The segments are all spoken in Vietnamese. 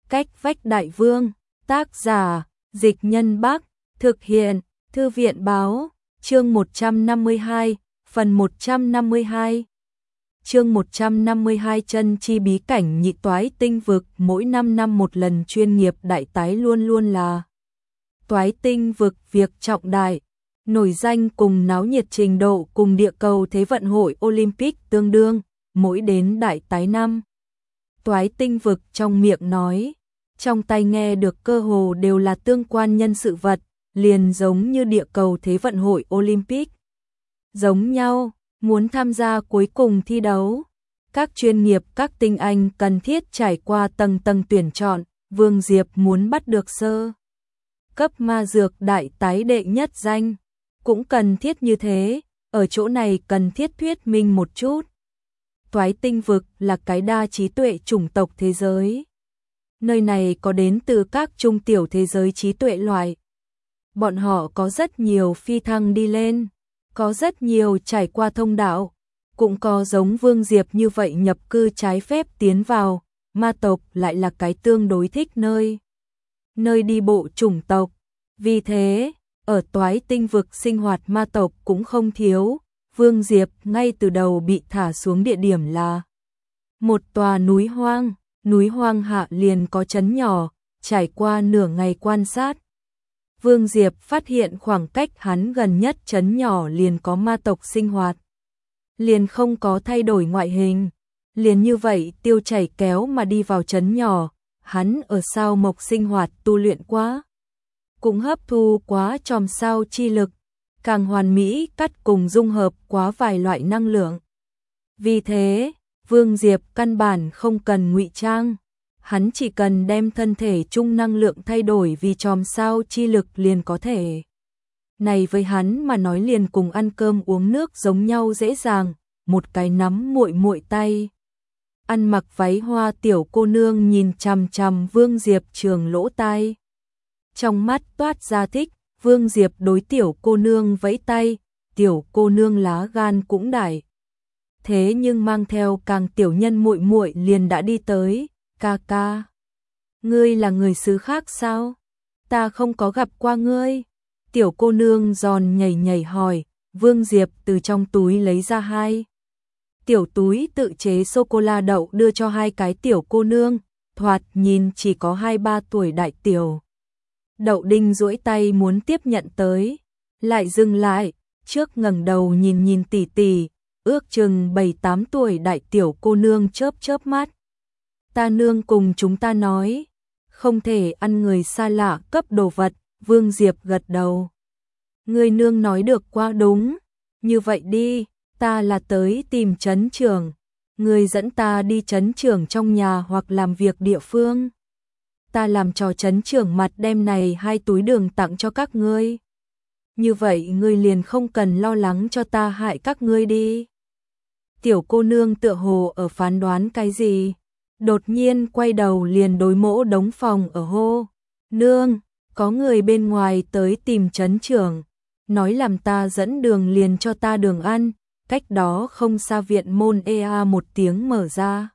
Cách vách đại vương, tác giả, Dịch Nhân Bắc, thực hiện, Thư viện báo, chương 152, phần 152. Chương 152 chân chi bí cảnh nhị toái tinh vực, mỗi 5 năm một lần chuyên nghiệp đại tái luôn luôn là toái tinh vực việc trọng đại, nổi danh cùng náo nhiệt trình độ cùng địa cầu Thế vận hội Olympic tương đương, mỗi đến đại tái năm. Toái tinh vực trong miệng nói, trong tai nghe được cơ hồ đều là tương quan nhân sự vật, liền giống như địa cầu Thế vận hội Olympic. Giống nhau, muốn tham gia cuối cùng thi đấu, các chuyên nghiệp các tinh anh cần thiết trải qua tầng tầng tuyển chọn, Vương Diệp muốn bắt được sơ cấp ma dược đại tái đệ nhất danh, cũng cần thiết như thế, ở chỗ này cần thiết thuyết minh một chút. Toái tinh vực là cái đa trí tuệ chủng tộc thế giới. Nơi này có đến từ các trung tiểu thế giới trí tuệ loại. Bọn họ có rất nhiều phi thăng đi lên, có rất nhiều trải qua thông đạo, cũng có giống Vương Diệp như vậy nhập cư trái phép tiến vào, ma tộc lại là cái tương đối thích nơi đi bộ chủng tộc. Vì thế, ở toái tinh vực sinh hoạt ma tộc cũng không thiếu. Vương Diệp ngay từ đầu bị thả xuống địa điểm là một tòa núi hoang hạ liền có trấn nhỏ, trải qua nửa ngày quan sát. Vương Diệp phát hiện khoảng cách hắn gần nhất trấn nhỏ liền có ma tộc sinh hoạt, liền không có thay đổi ngoại hình, liền như vậy tiêu chảy kéo mà đi vào trấn nhỏ, hắn ở sao mộc sinh hoạt tu luyện quá, cũng hấp thu quá chòm sao chi lực, càng hoàn mỹ cắt cùng dung hợp quá vài loại năng lượng. Vì thế, Vương Diệp căn bản không cần ngụy trang, hắn chỉ cần đem thân thể chung năng lượng thay đổi vì chòm sao chi lực liền có thể. Này với hắn mà nói liền cùng ăn cơm uống nước giống nhau dễ dàng, một cái nắm muội muội tay. Ăn mặc váy hoa tiểu cô nương nhìn chằm chằm Vương Diệp trường lỗ tai. Trong mắt toát ra thích, Vương Diệp đối tiểu cô nương vẫy tay, tiểu cô nương lá gan cũng đại. Thế nhưng mang theo càng tiểu nhân muội muội liền đã đi tới, ca ca. Ngươi là người xứ khác sao? Ta không có gặp qua ngươi. Tiểu cô nương giòn nhảy nhảy hỏi, Vương Diệp từ trong túi lấy ra hai tiểu túi tự chế sô-cô-la đậu đưa cho hai cái tiểu cô nương, thoạt nhìn chỉ có 2-3 tuổi đại tiểu. Đậu Đinh duỗi tay muốn tiếp nhận tới, lại dừng lại, trước ngẩng đầu nhìn tỉ tỉ, ước chừng 7-8 tuổi đại tiểu cô nương chớp chớp mắt. Ta nương cùng chúng ta nói, không thể ăn người xa lạ cấp đồ vật, Vương Diệp gật đầu. Người nương nói được quá đúng, như vậy đi, ta là tới tìm trấn trưởng, người dẫn ta đi trấn trưởng trong nhà hoặc làm việc địa phương. Ta làm trò trấn trưởng mặt đem này 2 túi đường tặng cho các ngươi. Như vậy ngươi liền không cần lo lắng cho ta hại các ngươi đi. Tiểu cô nương tựa hồ ở phán đoán cái gì, đột nhiên quay đầu liền đối Mỗ Đống Phòng ở hô. Nương, có người bên ngoài tới tìm trấn trưởng, nói làm ta dẫn đường liền cho ta đường ăn, cách đó không xa viện môn ea một tiếng mở ra.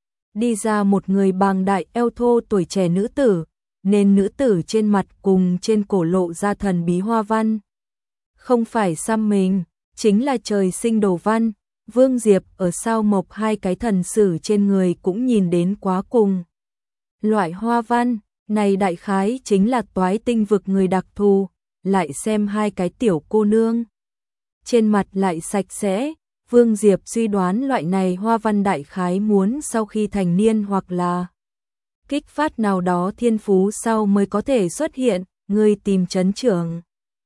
Đi ra một người bàng đại eo thô tuổi trẻ nữ tử, nên nữ tử trên mặt cùng trên cổ lộ ra thần bí hoa văn. Không phải xăm mình, chính là trời sinh đồ văn. Vương Diệp ở sao mộc 2 cái thần sử trên người cũng nhìn đến quá cùng. Loại hoa văn này đại khái chính là toái tinh vực người đặc thù, lại xem 2 cái tiểu cô nương. Trên mặt lại sạch sẽ. Vương Diệp suy đoán loại này hoa văn đại khái muốn sau khi thành niên hoặc là kích phát nào đó thiên phú sau mới có thể xuất hiện, người tìm trấn trưởng.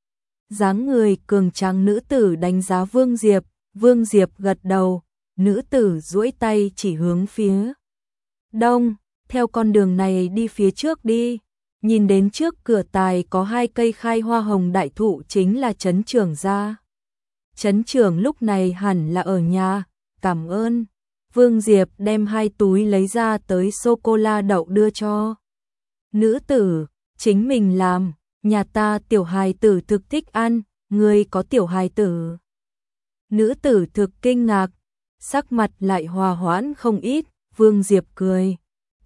Dáng người cường tráng nữ tử đánh giá Vương Diệp gật đầu, nữ tử duỗi tay chỉ hướng phía đông, theo con đường này đi phía trước đi, nhìn đến trước cửa tài có 2 cây khai hoa hồng đại thụ chính là trấn trưởng gia. Trấn trưởng lúc này hẳn là ở nhà, cảm ơn. Vương Diệp đem 2 túi lấy ra tới sô-cô-la đậu đưa cho nữ tử, chính mình làm, nhà ta tiểu hài tử thực thích ăn, ngươi có tiểu hài tử. Nữ tử thực kinh ngạc, sắc mặt lại hòa hoãn không ít, Vương Diệp cười.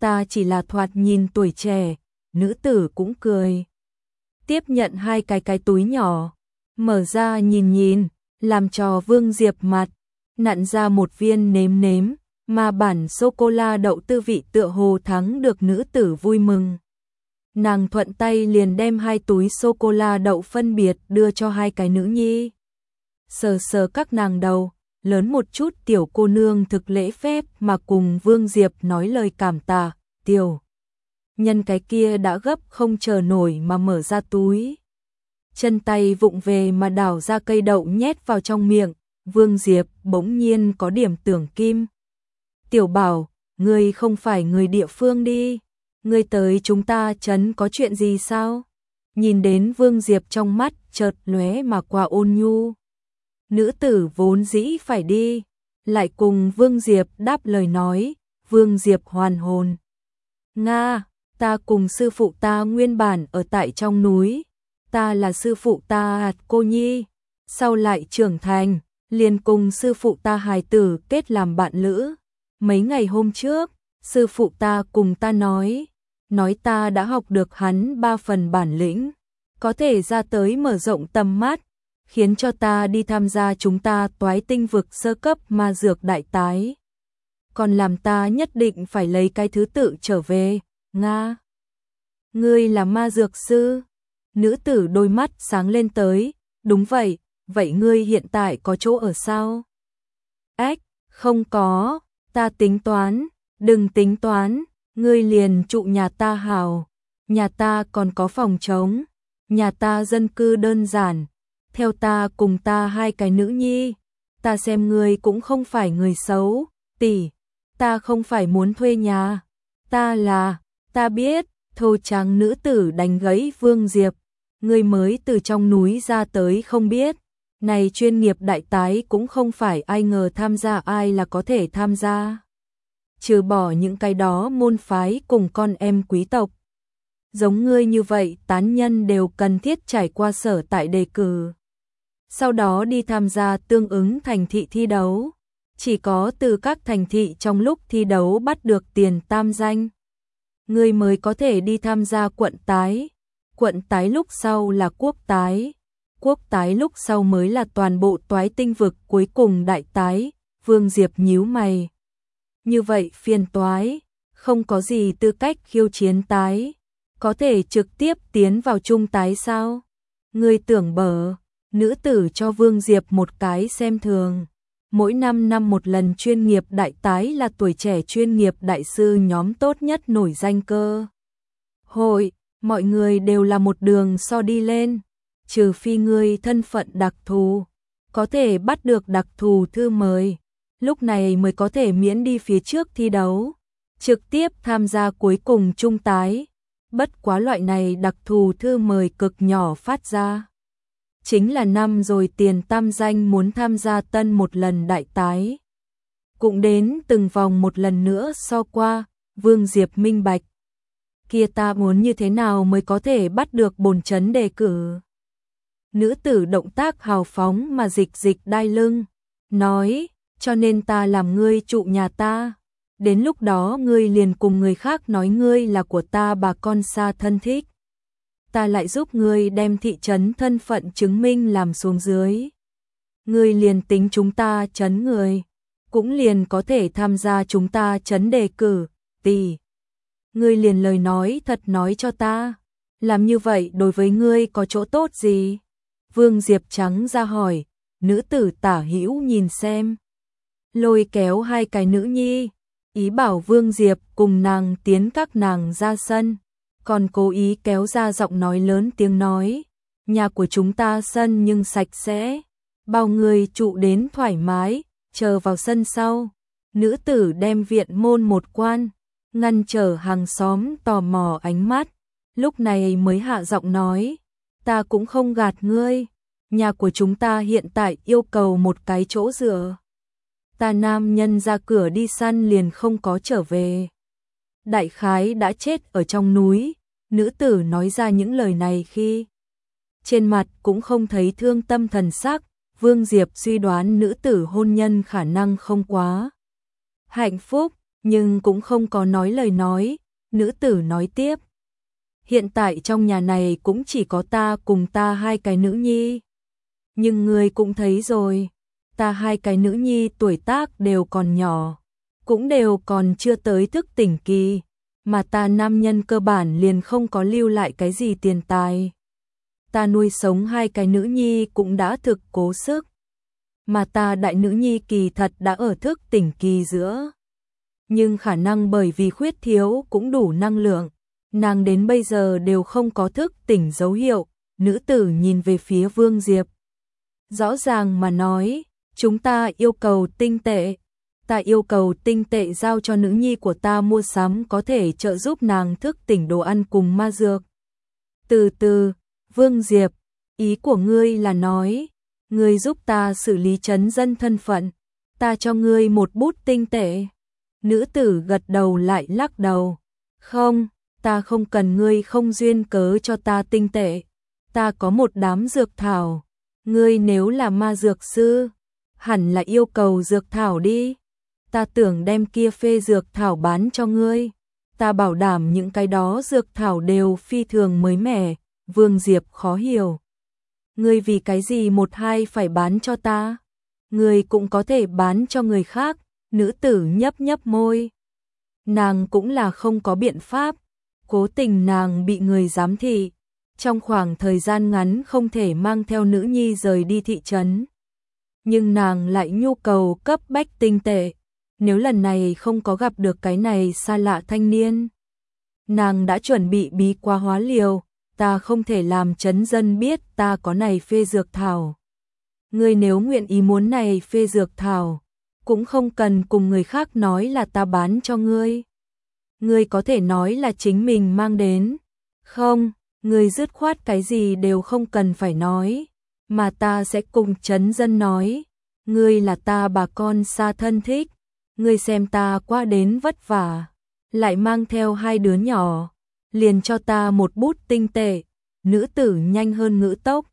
ta chỉ là thoạt nhìn tuổi trẻ, nữ tử cũng cười. Tiếp nhận hai cái túi nhỏ, mở ra nhìn nhìn, làm cho Vương Diệp mặt, nặn ra một viên nếm nếm, mà bản sô-cô-la đậu tư vị tựa hồ thắng được nữ tử vui mừng. Nàng thuận tay liền đem hai túi sô-cô-la đậu phân biệt đưa cho hai cái nữ nhi. Sờ sờ các nàng đầu, lớn một chút tiểu cô nương thực lễ phép mà cùng Vương Diệp nói lời cảm tạ, tiểu nhân cái kia đã gấp không chờ nổi mà mở ra túi. Chân tay vụng về mà đảo ra cây đậu nhét vào trong miệng, Vương Diệp bỗng nhiên có điểm tưởng kim. Tiểu Bảo, ngươi không phải người địa phương đi, ngươi tới chúng ta trấn có chuyện gì sao? Nhìn đến Vương Diệp trong mắt chợt lóe mà qua ôn nhu. Nữ tử vốn dĩ phải đi, lại cùng Vương Diệp đáp lời nói, Vương Diệp hoàn hồn. Nga, ta cùng sư phụ ta nguyên bản ở tại trong núi, ta là sư phụ ta cô nhi, sau lại trưởng thành, liền cùng sư phụ ta hài tử kết làm bạn lữ. Mấy ngày hôm trước, sư phụ ta cùng ta nói ta đã học được hắn 3 phần bản lĩnh, có thể ra tới mở rộng tầm mắt, khiến cho ta đi tham gia chúng ta Toái Tinh vực sơ cấp ma dược đại tái. Còn làm ta nhất định phải lấy cái thứ tự trở về, Nga. Ngươi là ma dược sư? Nữ tử đôi mắt sáng lên tới, đúng vậy, vậy ngươi hiện tại có chỗ ở sao? Ách, không có, ta tính toán, đừng tính toán, ngươi liền trụ nhà ta hào, nhà ta còn có phòng trống, nhà ta dân cư đơn giản, theo ta cùng ta hai cái nữ nhi, ta xem ngươi cũng không phải người xấu, tỷ, ta không phải muốn thuê nhà, ta biết, thô trắng nữ tử đánh gãy Vương Diệp, ngươi mới từ trong núi ra tới không biết, này chuyên nghiệp đại tái cũng không phải ai ngờ tham gia ai là có thể tham gia. Trừ bỏ những cái đó môn phái cùng con em quý tộc. Giống ngươi như vậy tán nhân đều cần thiết trải qua sở tại đề cử. Sau đó đi tham gia tương ứng thành thị thi đấu. Chỉ có từ các thành thị trong lúc thi đấu bắt được tiền tam danh, ngươi mới có thể đi tham gia quận tái. Quận tái lúc sau là quốc tái. Quốc tái lúc sau mới là toàn bộ Toái Tinh vực cuối cùng đại tái. Vương Diệp nhíu mày. Như vậy phiền toái, không có gì tư cách khiêu chiến tái, có thể trực tiếp tiến vào trung tái sao? Ngươi tưởng bở, nữ tử cho Vương Diệp một cái xem thường. Mỗi 5 năm một lần chuyên nghiệp đại tái là tuổi trẻ chuyên nghiệp đại sư nhóm tốt nhất nổi danh cơ hội, mọi người đều là một đường so đi lên, trừ phi ngươi thân phận đặc thù, có thể bắt được đặc thù thư mời, lúc này mới có thể miễn đi phía trước thi đấu, trực tiếp tham gia cuối cùng trung tái. Bất quá loại này đặc thù thư mời cực nhỏ phát ra. Chính là năm rồi tiền tam danh muốn tham gia tân một lần đại tái. Cũng đến từng vòng một lần nữa so qua, Vương Diệp minh bạch. Kia ta muốn như thế nào mới có thể bắt được bổn chấn đề cử. Nữ tử động tác hào phóng mà dịch đai lưng, nói, cho nên ta làm ngươi trụ nhà ta. Đến lúc đó ngươi liền cùng người khác nói ngươi là của ta bà con xa thân thích. Ta lại giúp ngươi đem thị trấn thân phận chứng minh làm xuống dưới. Ngươi liền tính chúng ta trấn người, cũng liền có thể tham gia chúng ta trấn đề cử, tỷ. Ngươi liền lời nói thật nói cho ta, làm như vậy đối với ngươi có chỗ tốt gì? Vương Diệp trắng ra hỏi, nữ tử tả hữu nhìn xem. Lôi kéo hai cái nữ nhi, ý bảo Vương Diệp cùng nàng tiến các nàng ra sân, còn cố ý kéo ra giọng nói lớn tiếng nói, nhà của chúng ta sân nhưng sạch sẽ, bao người trụ đến thoải mái, chờ vào sân sau. Nữ tử đem viện môn một quan, ngăn trở hàng xóm tò mò ánh mắt, lúc này mới hạ giọng nói, ta cũng không gạt ngươi, nhà của chúng ta hiện tại yêu cầu một cái chỗ dựa. Ta nam nhân ra cửa đi săn liền không có trở về. Đại khái đã chết ở trong núi, nữ tử nói ra những lời này khi trên mặt cũng không thấy thương tâm thần sắc, Vương Diệp suy đoán nữ tử hôn nhân khả năng không quá hạnh phúc, nhưng cũng không có nói lời nói. Nữ tử nói tiếp, hiện tại trong nhà này cũng chỉ có ta cùng ta hai cái nữ nhi. Nhưng ngươi cũng thấy rồi, ta hai cái nữ nhi tuổi tác đều còn nhỏ, cũng đều còn chưa tới thức tỉnh kỳ, mà ta nam nhân cơ bản liền không có lưu lại cái gì tiền tài. Ta nuôi sống hai cái nữ nhi cũng đã thực cố sức, mà ta đại nữ nhi kỳ thật đã ở thức tỉnh kỳ giữa. Nhưng khả năng bởi vì khuyết thiếu cũng đủ năng lượng, nàng đến bây giờ đều không có thức tỉnh dấu hiệu. Nữ tử nhìn về phía Vương Diệp, rõ ràng mà nói, chúng ta yêu cầu tinh tệ. Ta yêu cầu tinh tệ giao cho nữ nhi của ta mua sắm có thể trợ giúp nàng thức tỉnh đồ ăn cùng ma dược. Từ từ, Vương Diệp, ý của ngươi là nói, ngươi giúp ta xử lý trấn dân thân phận, ta cho ngươi một bút tinh tệ. Nữ tử gật đầu lại lắc đầu, không, ta không cần ngươi không duyên cớ cho ta tinh tệ, ta có một đám dược thảo, ngươi nếu là ma dược sư, hẳn là yêu cầu dược thảo đi. Ta tưởng đem kia phê dược thảo bán cho ngươi, ta bảo đảm những cái đó dược thảo đều phi thường mới mẻ. Vương Diệp khó hiểu, ngươi vì cái gì một hai phải bán cho ta, ngươi cũng có thể bán cho người khác. Nữ tử nhấp nhấp môi, nàng cũng là không có biện pháp, cố tình nàng bị người giám thị, trong khoảng thời gian ngắn không thể mang theo nữ nhi rời đi thị trấn. Nhưng nàng lại nhu cầu cấp bách tinh tệ, nếu lần này không có gặp được cái này xa lạ thanh niên, nàng đã chuẩn bị bí quá hóa liều, ta không thể làm trấn dân biết ta có này phê dược thảo. Ngươi nếu nguyện ý muốn này phê dược thảo, cũng không cần cùng người khác nói là ta bán cho ngươi. Ngươi có thể nói là chính mình mang đến. Không, ngươi dứt khoát cái gì đều không cần phải nói, mà ta sẽ cùng trấn dân nói, ngươi là ta bà con xa thân thích, ngươi xem ta qua đến vất vả, lại mang theo hai đứa nhỏ, liền cho ta một bút tinh tệ. Nữ tử nhanh hơn ngữ tốc,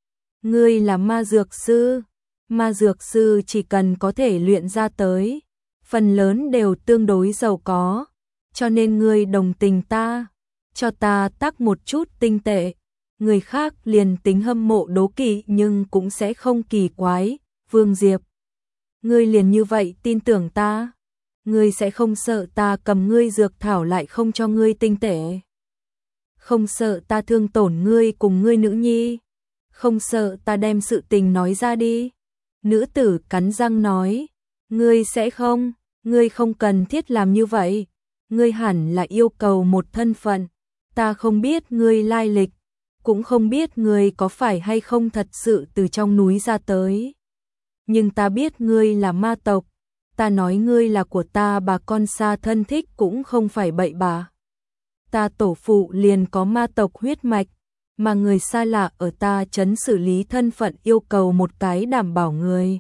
ngươi là ma dược sư, ma dược sư chỉ cần có thể luyện ra tới, phần lớn đều tương đối giàu có, cho nên ngươi đồng tình ta, cho ta tác một chút tinh tệ, người khác liền tính hâm mộ đố kỵ nhưng cũng sẽ không kỳ quái. Vương Diệp, ngươi liền như vậy tin tưởng ta, ngươi sẽ không sợ ta cầm ngươi dược thảo lại không cho ngươi tinh tệ, không sợ ta thương tổn ngươi cùng ngươi nữ nhi, không sợ ta đem sự tình nói ra đi. Nữ tử cắn răng nói, ngươi sẽ không, ngươi không cần thiết làm như vậy, ngươi hẳn là yêu cầu một thân phận, ta không biết ngươi lai lịch, cũng không biết ngươi có phải hay không thật sự từ trong núi ra tới. Nhưng ta biết ngươi là ma tộc, ta nói ngươi là của ta bà con xa thân thích cũng không phải bậy bạ. Ta tổ phụ liền có ma tộc huyết mạch, mà người xa lạ ở ta trấn xử lý thân phận yêu cầu một cái đảm bảo người.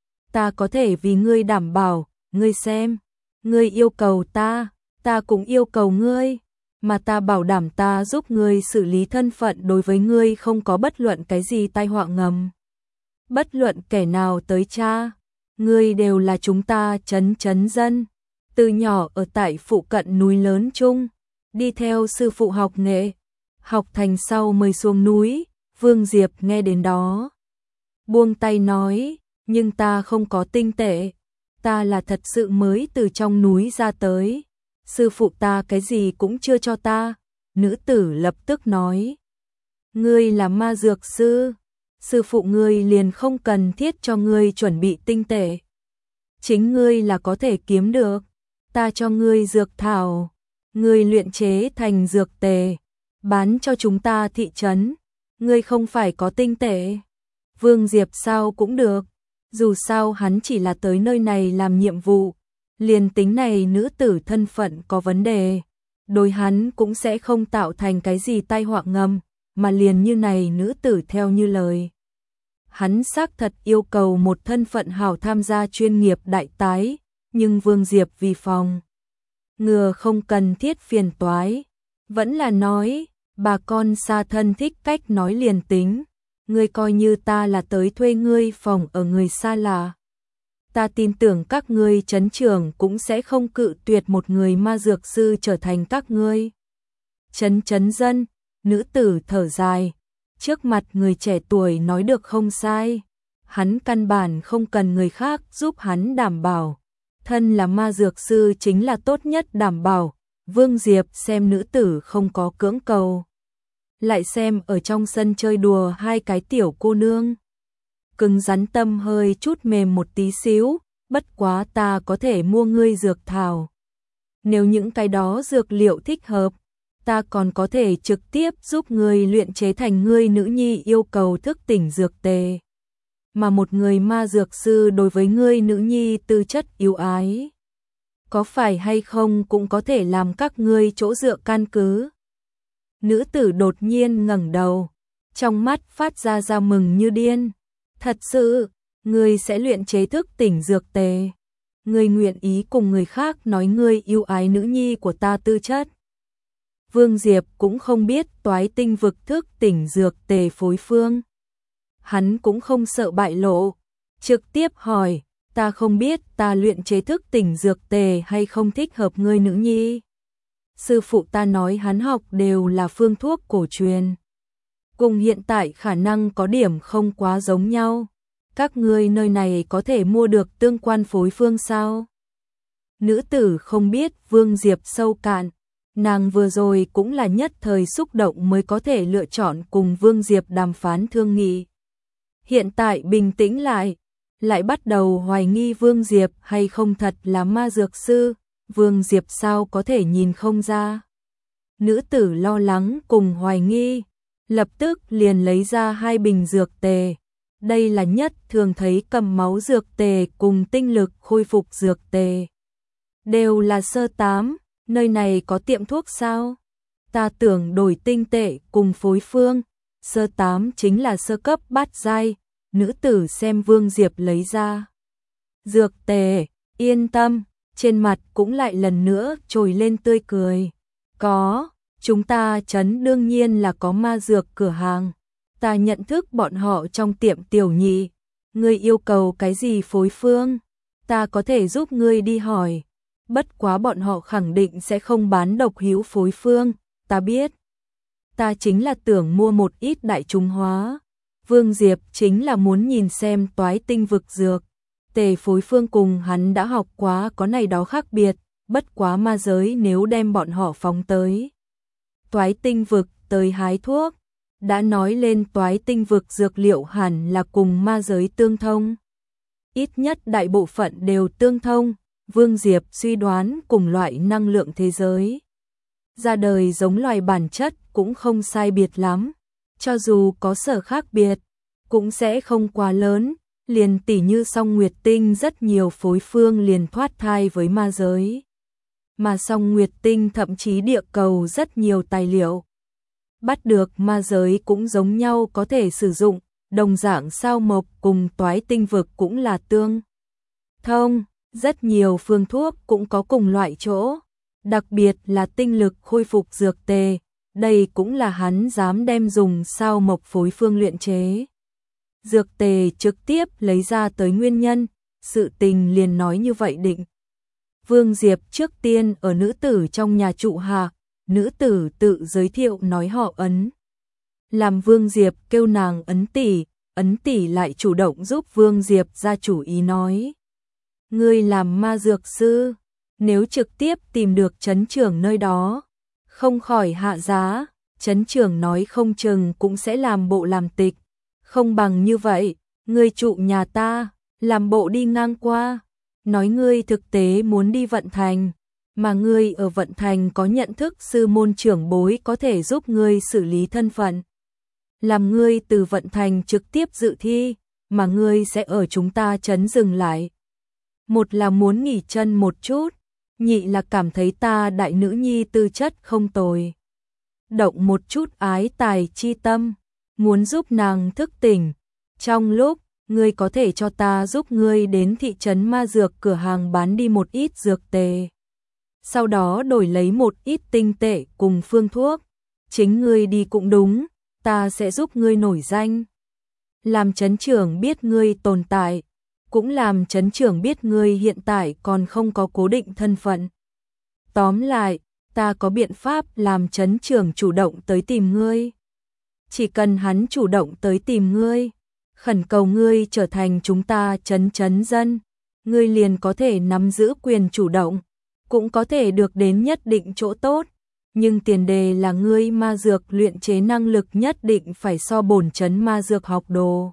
Ta có thể vì ngươi đảm bảo, ngươi xem, ngươi yêu cầu ta, ta cũng yêu cầu ngươi, mà ta bảo đảm ta giúp ngươi xử lý thân phận đối với ngươi không có bất luận cái gì tai họa ngầm. Bất luận kẻ nào tới cha, ngươi đều là chúng ta trấn dân, từ nhỏ ở tại phụ cận núi lớn chung, đi theo sư phụ học nghệ, học thành sau mới xuống núi. Vương Diệp nghe đến đó, buông tay nói, nhưng ta không có tinh tệ, ta là thật sự mới từ trong núi ra tới, sư phụ ta cái gì cũng chưa cho ta. Nữ tử lập tức nói, ngươi là ma dược sư, sư phụ ngươi liền không cần thiết cho ngươi chuẩn bị tinh tệ, chính ngươi là có thể kiếm được, ta cho ngươi dược thảo, ngươi luyện chế thành dược tề, bán cho chúng ta thị trấn, ngươi không phải có tinh tệ. Vương Diệp sao cũng được, dù sao hắn chỉ là tới nơi này làm nhiệm vụ, liền tính này nữ tử thân phận có vấn đề, đối hắn cũng sẽ không tạo thành cái gì tai họa ngầm, mà liền như này nữ tử theo như lời. Hắn xác thật yêu cầu một thân phận hảo tham gia chuyên nghiệp đại tái, nhưng Vương Diệp vì phòng ngừa không cần thiết phiền toái, vẫn là nói, bà con xa thân thích cách nói liền tính, ngươi coi như ta là tới thuê ngươi phòng ở người xa lạ. ta tin tưởng các ngươi trấn trưởng cũng sẽ không cự tuyệt một người ma dược sư trở thành các ngươi. Trấn dân, nữ tử thở dài, trước mặt người trẻ tuổi nói được không sai, hắn căn bản không cần người khác giúp hắn đảm bảo, thân là ma dược sư chính là tốt nhất đảm bảo. Vương Diệp xem nữ tử không có cưỡng cầu, lại xem ở trong sân chơi đùa hai cái tiểu cô nương. Cứng rắn tâm hơi chút mềm một tí xíu, bất quá ta có thể mua ngươi dược thảo. Nếu những cái đó dược liệu thích hợp, ta còn có thể trực tiếp giúp ngươi luyện chế thành ngươi nữ nhi yêu cầu thức tỉnh dược tề. Mà một người ma dược sư đối với ngươi nữ nhi tư chất yếu ái, có phải hay không cũng có thể làm các ngươi chỗ dựa căn cứ. Nữ tử đột nhiên ngẩng đầu, trong mắt phát ra mừng như điên. Thật sự, ngươi sẽ luyện chế thức tỉnh dược tề. Ngươi nguyện ý cùng người khác nói ngươi yêu ái nữ nhi của ta tư chất. Vương Diệp cũng không biết toái tinh vực thức tỉnh dược tề phối phương. Hắn cũng không sợ bại lộ, trực tiếp hỏi, ta không biết ta luyện chế thức tỉnh dược tề hay không thích hợp ngươi nữ nhi. Sư phụ ta nói hắn học đều là phương thuốc cổ truyền. Cùng hiện tại khả năng có điểm không quá giống nhau. Các ngươi nơi này có thể mua được tương quan phối phương sao? Nữ tử không biết Vương Diệp sâu cạn. Nàng vừa rồi cũng là nhất thời xúc động mới có thể lựa chọn cùng Vương Diệp đàm phán thương nghị. Hiện tại bình tĩnh lại bắt đầu hoài nghi Vương Diệp hay không thật là ma dược sư. Vương Diệp sao có thể nhìn không ra? Nữ tử lo lắng cùng hoài nghi, lập tức liền lấy ra 2 bình dược tề. Đây là nhất thường thấy cầm máu dược tề cùng tinh lực khôi phục dược tề. Đều là sơ 8, nơi này có tiệm thuốc sao? Ta tưởng đổi tinh tệ cùng phối phương, sơ 8 chính là sơ cấp bát giai. Nữ tử xem Vương Diệp lấy ra dược tề, yên tâm, trên mặt cũng lại lần nữa trồi lên tươi cười. Có, chúng ta trấn đương nhiên là có ma dược cửa hàng. Ta nhận thức bọn họ trong tiệm tiểu nhị. Ngươi yêu cầu cái gì phối phương? Ta có thể giúp ngươi đi hỏi. Bất quá bọn họ khẳng định sẽ không bán độc hữu phối phương. Ta biết. Ta chính là tưởng mua một ít đại chúng hóa. Vương Diệp chính là muốn nhìn xem toái tinh vực dược tề phối phương cùng hắn đã học quá có này đó khác biệt, bất quá ma giới nếu đem bọn họ phóng tới toái tinh vực tới hái thuốc, đã nói lên toái tinh vực dược liệu hẳn là cùng ma giới tương thông. Ít nhất đại bộ phận đều tương thông, Vương Diệp suy đoán cùng loại năng lượng thế giới. Ra đời giống loài bản chất cũng không sai biệt lắm, cho dù có sở khác biệt, cũng sẽ không quá lớn. Liền tỉ như Song Nguyệt Tinh rất nhiều phối phương liền thoát thai với ma giới. Mà Song Nguyệt Tinh thậm chí địa cầu rất nhiều tài liệu bắt được ma giới cũng giống nhau có thể sử dụng, đồng dạng sao mộc cùng toái tinh vực cũng là tương thông, rất nhiều phương thuốc cũng có cùng loại chỗ, đặc biệt là tinh lực khôi phục dược tề, đây cũng là hắn dám đem dùng sao mộc phối phương luyện chế. Dược tề trực tiếp lấy ra tới nguyên nhân, sự tình liền nói như vậy định. Vương Diệp trước tiên ở nữ tử trong nhà trụ hạ, nữ tử tự giới thiệu nói họ Ấn. Làm Vương Diệp kêu nàng Ấn tỷ lại chủ động giúp Vương Diệp ra chủ ý nói. Ngươi làm ma dược sư, nếu trực tiếp tìm được trấn trưởng nơi đó, không khỏi hạ giá, trấn trưởng nói không chừng cũng sẽ làm bộ làm tịch. Không bằng như vậy, ngươi trụ nhà ta, làm bộ đi ngang qua, nói ngươi thực tế muốn đi Vận Thành, mà ngươi ở Vận Thành có nhận thức sư môn trưởng bối có thể giúp ngươi xử lý thân phận. Làm ngươi từ Vận Thành trực tiếp dự thi, mà ngươi sẽ ở chúng ta trấn dừng lại. Một là muốn nghỉ chân một chút, nhị là cảm thấy ta đại nữ nhi tư chất không tồi. Động một chút ái tài chi tâm, muốn giúp nàng thức tỉnh. Trong lúc, ngươi có thể cho ta giúp ngươi đến thị trấn ma dược cửa hàng bán đi một ít dược tề. Sau đó đổi lấy một ít tinh tệ cùng phương thuốc. Chính ngươi đi cũng đúng, ta sẽ giúp ngươi nổi danh. Làm trấn trưởng biết ngươi tồn tại, cũng làm trấn trưởng biết ngươi hiện tại còn không có cố định thân phận. Tóm lại, ta có biện pháp làm trấn trưởng chủ động tới tìm ngươi. Chỉ cần hắn chủ động tới tìm ngươi, khẩn cầu ngươi trở thành chúng ta trấn dân, ngươi liền có thể nắm giữ quyền chủ động, cũng có thể được đến nhất định chỗ tốt, nhưng tiền đề là ngươi ma dược luyện chế năng lực nhất định phải so bổn trấn ma dược học đồ.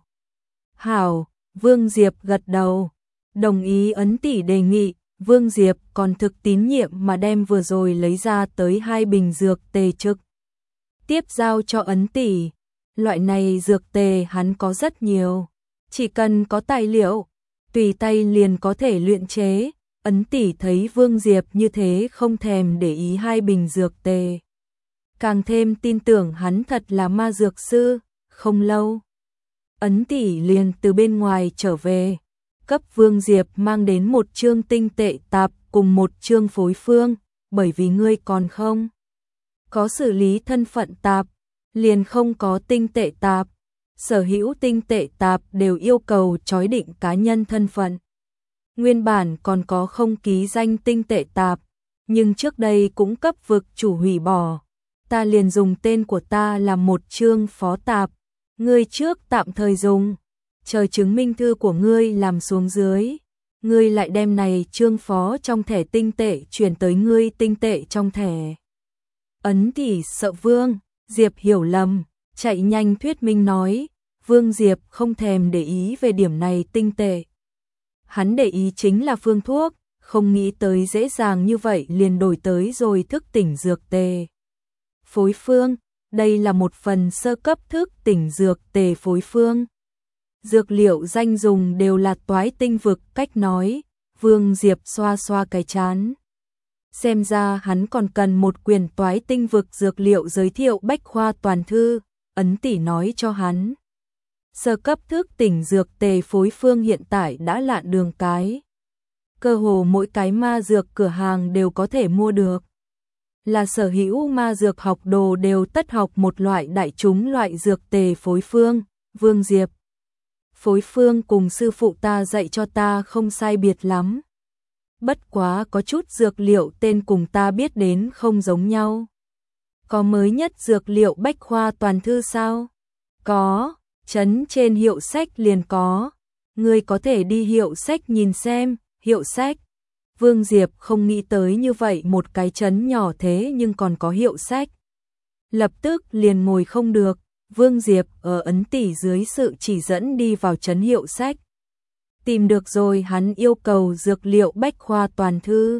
Hảo, Vương Diệp gật đầu, đồng ý Ấn tỷ đề nghị. Vương Diệp còn thực tín nhiệm mà đem vừa rồi lấy ra tới 2 bình dược tề trực tiếp giao cho Ấn tỷ. Loại này dược tề hắn có rất nhiều, chỉ cần có tài liệu, tùy tay liền có thể luyện chế. Ấn tỷ thấy Vương Diệp như thế không thèm để ý 2 bình dược tề, càng thêm tin tưởng hắn thật là ma dược sư. Không lâu, Ấn tỷ liền từ bên ngoài trở về, cấp Vương Diệp mang đến một chương tinh tệ tạp cùng một chương phối phương, bởi vì ngươi còn không có xử lý thân phận tạp, liền không có tinh tệ tạp. Sở hữu tinh tệ tạp đều yêu cầu chói định cá nhân thân phận. Nguyên bản còn có không ký danh tinh tệ tạp, nhưng trước đây cũng cấp vực chủ hủy bỏ. Ta liền dùng tên của ta làm một chương phó tạp, ngươi trước tạm thời dùng, chờ chứng minh thư của ngươi làm xuống dưới, ngươi lại đem này chương phó trong thẻ tinh tệ chuyển tới ngươi tinh tệ trong thẻ. Ấn tỷ sợ Vương Diệp hiểu lầm, chạy nhanh thuyết minh nói. Vương Diệp không thèm để ý về điểm này tinh tệ. Hắn để ý chính là phương thuốc, không nghĩ tới dễ dàng như vậy liền đổi tới rồi thức tỉnh dược tề. Phối phương, đây là một phần sơ cấp thức tỉnh dược tề phối phương. Dược liệu danh dùng đều là toái tinh vực cách nói. Vương Diệp xoa xoa cái chán. Xem ra hắn còn cần một quyển toái tinh vực dược liệu giới thiệu bách khoa toàn thư. Ấn tỷ nói cho hắn. Sơ cấp thức tỉnh dược tề phối phương hiện tại đã lạn đường cái. Cơ hồ mỗi cái ma dược cửa hàng đều có thể mua được. Là sở hữu ma dược học đồ đều tất học một loại đại chúng loại dược tề phối phương. Vương Diệp, phối phương cùng sư phụ ta dạy cho ta không sai biệt lắm. Bất quá có chút dược liệu tên cùng ta biết đến không giống nhau. Có mới nhất dược liệu bách khoa toàn thư sao? Có, trấn trên hiệu sách liền có. Ngươi có thể đi hiệu sách nhìn xem. Hiệu sách. Vương Diệp không nghĩ tới như vậy một cái trấn nhỏ thế nhưng còn có hiệu sách. Lập tức liền ngồi không được. Vương Diệp ở Ấn tỷ dưới sự chỉ dẫn đi vào trấn hiệu sách. Tìm được rồi, hắn yêu cầu dược liệu bách khoa toàn thư.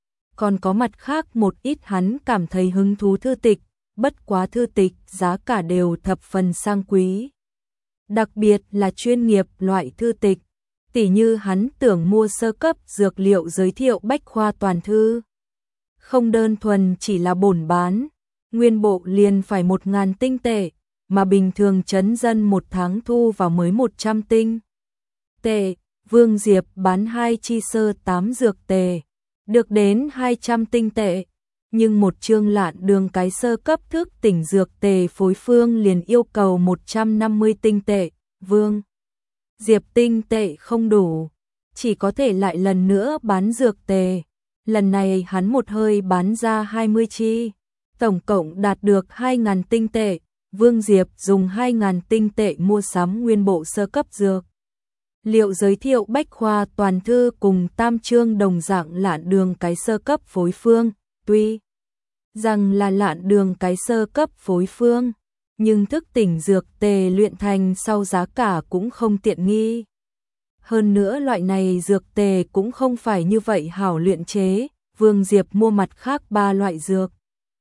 Còn có mặt khác một ít hắn cảm thấy hứng thú thư tịch, bất quá thư tịch giá cả đều thập phần sang quý. Đặc biệt là chuyên nghiệp loại thư tịch, tỉ như hắn tưởng mua sơ cấp dược liệu giới thiệu bách khoa toàn thư. Không đơn thuần chỉ là bổn bán, nguyên bộ liền phải 1000 tinh tệ, mà bình thường trấn dân một tháng thu vào mới 100 tinh tệ. Vương Diệp bán 2 chi sơ 8 dược tề, được đến 200 tinh tệ, nhưng một chương lạn đường cái sơ cấp thức tỉnh dược tề phối phương liền yêu cầu 150 tinh tệ. Vương Diệp tinh tệ không đủ, chỉ có thể lại lần nữa bán dược tề. Lần này hắn một hơi bán ra 20 chi, tổng cộng đạt được 2000 tinh tệ. Vương Diệp dùng 2000 tinh tệ mua sắm nguyên bộ sơ cấp dược liệu giới thiệu bách khoa toàn thư cùng tam chương đồng dạng lạn đường cái sơ cấp phối phương. Tuy rằng là lạn đường cái sơ cấp phối phương, nhưng thức tỉnh dược tề luyện thành sau giá cả cũng không tiện nghi. Hơn nữa loại này dược tề cũng không phải như vậy hảo luyện chế. Vương Diệp mua mặt khác 3 loại dược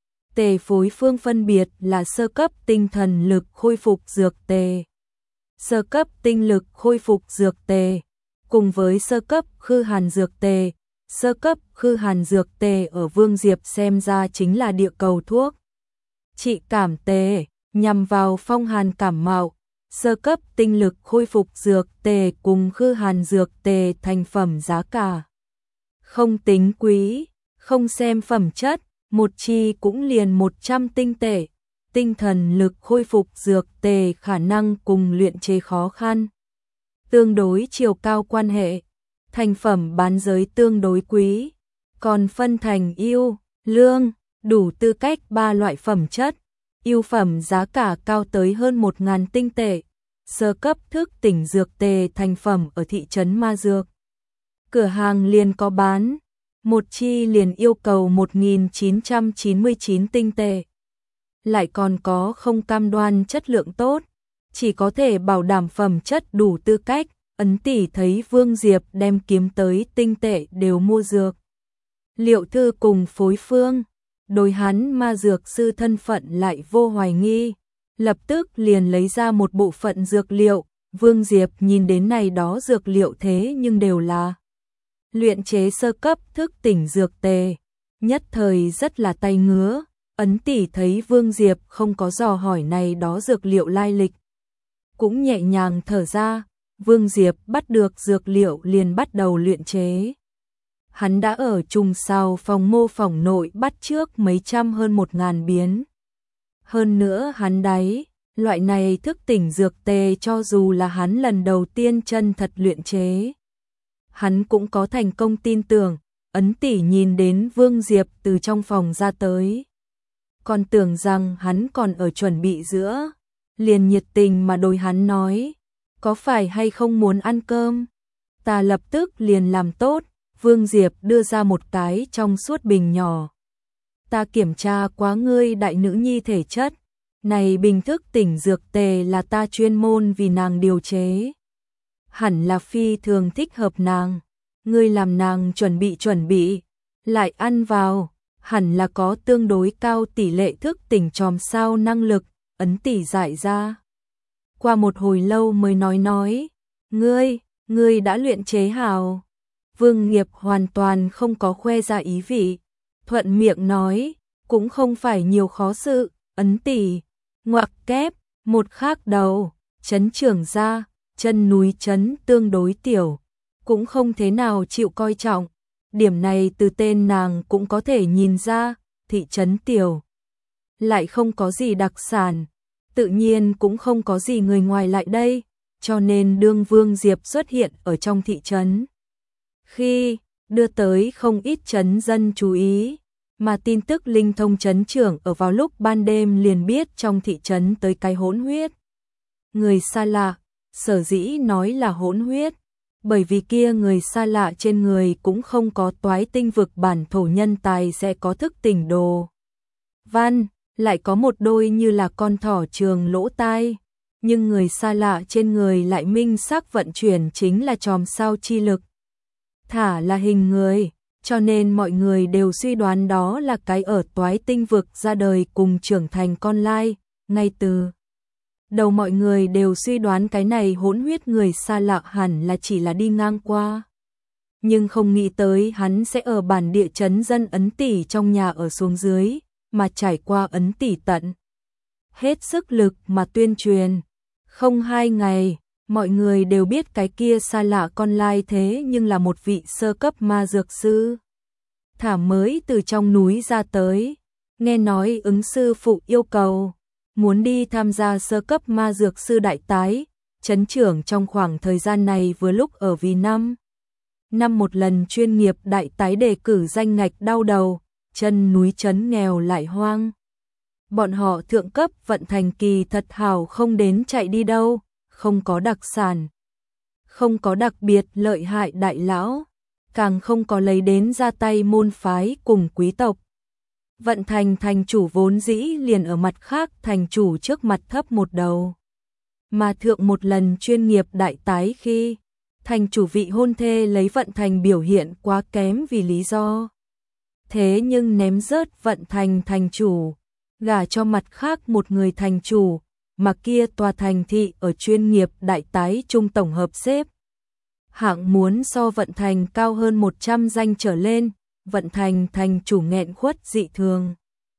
tề phối phương phân biệt là sơ cấp tinh thần lực khôi phục dược tề, sơ cấp tinh lực khôi phục dược tề, cùng với sơ cấp khư hàn dược tề. Sơ cấp khư hàn dược tề ở Vương Diệp xem ra chính là địa cầu thuốc trị cảm tề, nhằm vào phong hàn cảm mạo. Sơ cấp tinh lực khôi phục dược tề cùng khư hàn dược tề thành phẩm giá cả không tính quý, không xem phẩm chất, một chi cũng liền 100 tinh tệ. Tinh thần lực khôi phục dược tề khả năng cùng luyện chế khó khăn. tương đối chiều cao quan hệ, thành phẩm bán giới tương đối quý, còn phân thành ưu, lương, đủ tư cách 3 loại phẩm chất. Ưu phẩm giá cả cao tới hơn 1.000 tinh tệ, sơ cấp thức tỉnh dược tề thành phẩm ở thị trấn Ma Dược. Cửa hàng liền có bán, một chi liền yêu cầu 1.999 tinh tệ. Lại còn có không cam đoan chất lượng tốt, chỉ có thể bảo đảm phẩm chất đủ tư cách. Ấn tỷ thấy Vương Diệp đem kiếm tới tinh tệ đều mua dược liệu thư cùng phối phương, đối hắn ma dược sư thân phận lại vô hoài nghi, lập tức liền lấy ra một bộ phận dược liệu. Vương Diệp nhìn đến này đó dược liệu thế nhưng đều là luyện chế sơ cấp thức tỉnh dược tề, nhất thời rất là tay ngứa. Ấn tỷ thấy Vương Diệp không có dò hỏi này đó dược liệu lai lịch, cũng nhẹ nhàng thở ra. Vương Diệp bắt được dược liệu liền bắt đầu luyện chế. Hắn đã ở trùng sao phòng mô phỏng nội bắt trước mấy trăm hơn 1.000 biến. Hơn nữa hắn đáy, loại này thức tỉnh dược tề cho dù là hắn lần đầu tiên chân thật luyện chế, hắn cũng có thành công tin tưởng. Ấn tỷ nhìn đến Vương Diệp từ trong phòng ra tới, còn tưởng rằng hắn còn ở chuẩn bị giữa, liền nhiệt tình mà đối hắn nói, có phải hay không muốn ăn cơm? Ta lập tức liền làm tốt. Vương Diệp đưa ra một cái trong suốt bình nhỏ. Ta kiểm tra quá ngươi đại nữ nhi thể chất, này bình thức tỉnh dược tề là ta chuyên môn vì nàng điều chế. Hẳn là phi thường thích hợp nàng, ngươi làm nàng chuẩn bị, lại ăn vào, hẳn là có tương đối cao tỷ lệ thức tỉnh chòm sao năng lực. Ấn tỷ giải ra. Qua một hồi lâu mới nói, ngươi đã luyện chế hào. Vương Nghiệp hoàn toàn không có khoe ra ý vị, thuận miệng nói, cũng không phải nhiều khó sự. Ấn tỷ, ngoặc kép, một khác đầu, trấn trưởng ra, chân núi trấn tương đối tiểu, cũng không thế nào chịu coi trọng. Điểm này từ tên nàng cũng có thể nhìn ra, thị trấn tiểu, lại không có gì đặc sản, tự nhiên cũng không có gì người ngoài lại đây, cho nên đương Vương Diệp xuất hiện ở trong thị trấn, khi đưa tới không ít trấn dân chú ý, mà tin tức linh thông trấn trưởng ở vào lúc ban đêm liền biết trong thị trấn tới cái hỗn huyết. Người xa lạ, sở dĩ nói là hỗn huyết, bởi vì kia người xa lạ trên người cũng không có toái tinh vực bản thổ nhân tài sẽ có thức tỉnh đồ văn, lại có một đôi như là con thỏ trường lỗ tai, nhưng người xa lạ trên người lại minh xác vận chuyển chính là chòm sao chi lực, thả là hình người, cho nên mọi người đều suy đoán đó là cái ở toái tinh vực ra đời cùng trưởng thành con lai. Ngay từ đầu mọi người đều suy đoán cái này hỗn huyết người xa lạ hẳn là chỉ là đi ngang qua, nhưng không nghĩ tới hắn sẽ ở bản địa trấn dân Ấn tỷ trong nhà ở xuống dưới, mà trải qua Ấn tỷ tận hết sức lực mà tuyên truyền. Không 2 ngày, mọi người đều biết cái kia xa lạ con lai thế nhưng là một vị sơ cấp ma dược sư, thả mới từ trong núi ra tới, nghe nói ứng sư phụ yêu cầu muốn đi tham gia sơ cấp ma dược sư đại tái. Trấn trưởng trong khoảng thời gian này vừa lúc ở vì năm một lần chuyên nghiệp đại tái đề cử danh ngạch đau đầu, chân núi trấn nghèo lại hoang. Bọn họ thượng cấp vận thành kỳ thật hảo không đến chạy đi đâu, không có đặc sản, không có đặc biệt lợi hại đại lão, càng không có lấy đến ra tay môn phái cùng quý tộc. Vận thành thành chủ vốn dĩ liền ở mặt khác thành chủ trước mặt thấp một đầu. Mà thượng một lần chuyên nghiệp đại tái khi thành chủ vị hôn thê lấy vận thành biểu hiện quá kém vì lý do, thế nhưng ném rớt vận thành thành chủ, gả cho mặt khác một người thành chủ, mà kia tòa thành thị ở chuyên nghiệp đại tái trung tổng hợp xếp hạng muốn so vận thành cao hơn 100 danh trở lên. Vận thành thành chủ nghẹn khuất dị thường.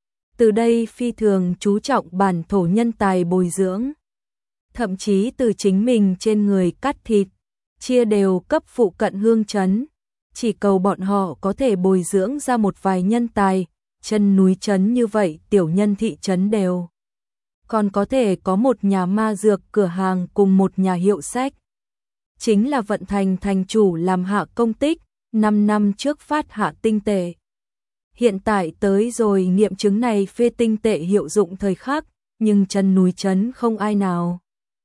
Từ đây phi thường chú trọng bản thổ nhân tài bồi dưỡng, thậm chí từ chính mình trên người cắt thịt, chia đều cấp phụ cận hương trấn, chỉ cầu bọn họ có thể bồi dưỡng ra một vài nhân tài. Chân núi trấn như vậy tiểu nhân thị trấn đều còn có thể có một nhà ma dược cửa hàng cùng một nhà hiệu sách. chính là vận thành thành chủ làm hạ công tích, 5 năm trước phát hạ tinh tệ. Hiện tại tới rồi nghiệm chứng này phê tinh tệ hiệu dụng thời khắc, nhưng chân núi trấn không ai nào.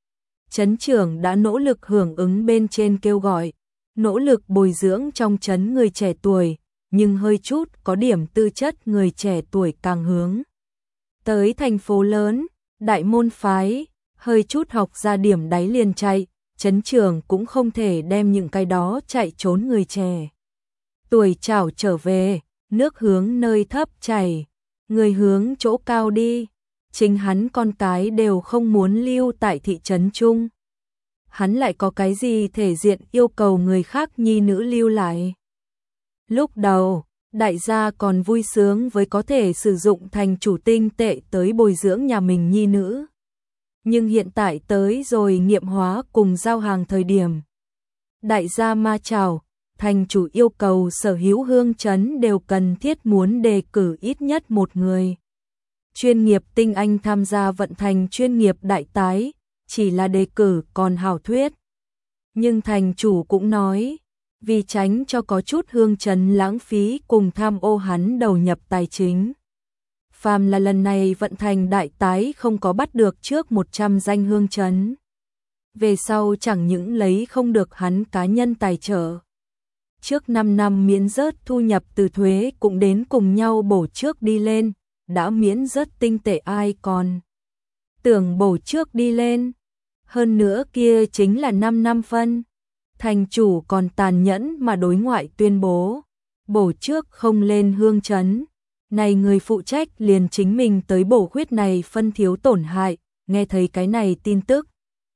Trấn trưởng đã nỗ lực hưởng ứng bên trên kêu gọi, nỗ lực bồi dưỡng trong trấn người trẻ tuổi, nhưng hơi chút có điểm tư chất người trẻ tuổi càng hướng. Tới thành phố lớn, đại môn phái, hơi chút học ra điểm đáy liền chạy, trấn trưởng cũng không thể đem những cái đó chạy trốn người trẻ. Tuổi chảo trở về, nước hướng nơi thấp chảy, người hướng chỗ cao đi, chính hắn con cái đều không muốn lưu tại thị trấn chung. Hắn lại có cái gì thể diện yêu cầu người khác nhi nữ lưu lại. Lúc đầu, đại gia còn vui sướng với có thể sử dụng thành chủ tinh tệ tới bồi dưỡng nhà mình nhi nữ. Nhưng hiện tại tới rồi nghiệm hóa cùng giao hàng thời điểm. Đại gia ma chào, thành chủ yêu cầu sở hữu hương trấn đều cần thiết muốn đề cử ít nhất một người. Chuyên nghiệp tinh anh tham gia vận thành chuyên nghiệp đại tái, chỉ là đề cử còn hảo thuyết. Nhưng thành chủ cũng nói, vì tránh cho có chút hương trấn lãng phí cùng tham ô hắn đầu nhập tài chính. Phàm là lần này vận thành đại tái không có bắt được trước 100 danh hương trấn. Về sau chẳng những lấy không được hắn cá nhân tài trợ. Trước 5 năm miễn rớt thu nhập từ thuế cũng đến cùng nhau bổ trước đi lên, đã miễn rớt tinh tệ ai còn. Tưởng bổ trước đi lên, hơn nữa kia chính là 5 năm phân. Thành chủ còn tàn nhẫn mà đối ngoại tuyên bố, bổ trước không lên hương trấn. Này người phụ trách liền chính mình tới bổ khuyết này phân thiếu tổn hại, nghe thấy cái này tin tức.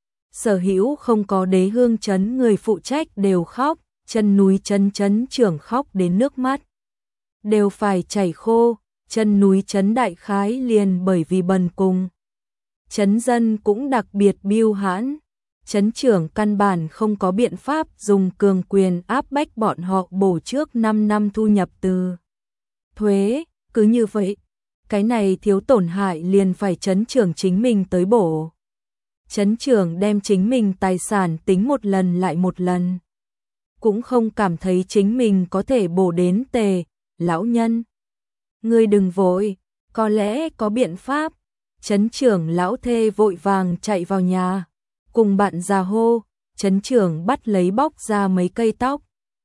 Sở hữu không có đế hương trấn người phụ trách đều khóc, chân núi trấn trưởng khóc đến nước mắt. Đều phải chảy khô, chân núi trấn đại khái liền bởi vì bần cùng. Trấn dân cũng đặc biệt biêu hãn, trấn trưởng căn bản không có biện pháp dùng cường quyền áp bách bọn họ bổ trước 5 năm thu nhập từ thuế, cứ như vậy, cái này thiếu tổn hại liền phải trấn trưởng chính mình tới bổ. Trấn trưởng đem chính mình tài sản tính một lần lại một lần, cũng không cảm thấy chính mình có thể bổ đến tề, lão nhân. Ngươi đừng vội, có lẽ có biện pháp. Trấn trưởng lão thê vội vàng chạy vào nhà, cùng bạn già hô, trấn trưởng bắt lấy bóc ra mấy cây tóc.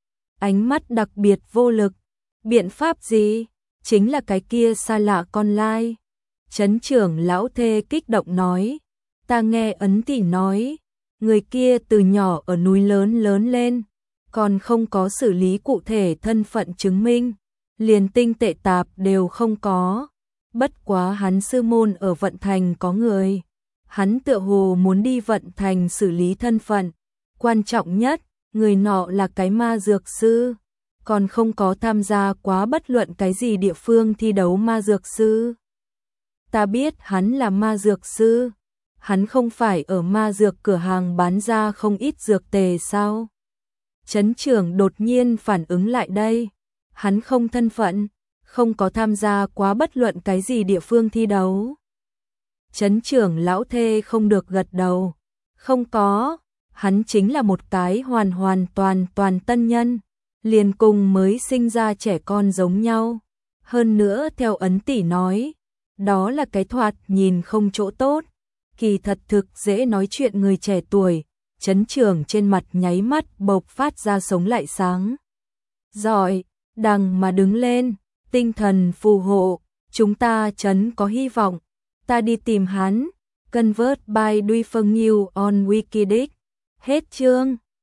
Ánh mắt đặc biệt vô lực, biện pháp gì? Chính là cái kia xa lạ con lai. Trấn trưởng lão thê kích động nói, ta nghe ấn tỷ nói, người kia từ nhỏ ở núi lớn lớn lên, còn không có xử lý cụ thể thân phận chứng minh, liền tinh tệ tạp đều không có. Bất quá hắn sư môn ở vận thành có người, hắn tựa hồ muốn đi vận thành xử lý thân phận. Quan trọng nhất, người nọ là cái ma dược sư, còn không có tham gia quá bất luận cái gì địa phương thi đấu ma dược sư. Ta biết hắn là ma dược sư, hắn không phải ở ma dược cửa hàng bán ra không ít dược tề sao? Trấn trưởng đột nhiên phản ứng lại đây, hắn không thân phận, không có tham gia quá bất luận cái gì địa phương thi đấu. Trấn trưởng lão thê không được gật đầu, không có, hắn chính là một cái hoàn toàn tân nhân, liền cùng mới sinh ra trẻ con giống nhau. Hơn nữa theo ấn tỷ nói, đó là cái thoạt nhìn không chỗ tốt, kỳ thật thực dễ nói chuyện người trẻ tuổi. Trấn trưởng trên mặt nháy mắt bộc phát ra sống lại sáng. Giỏi, đằng mà đứng lên, tinh thần phù hộ, chúng ta trấn có hy vọng, ta đi tìm hắn. Convert by Duy Phương Nhiêu on Wikidic. Hết chương.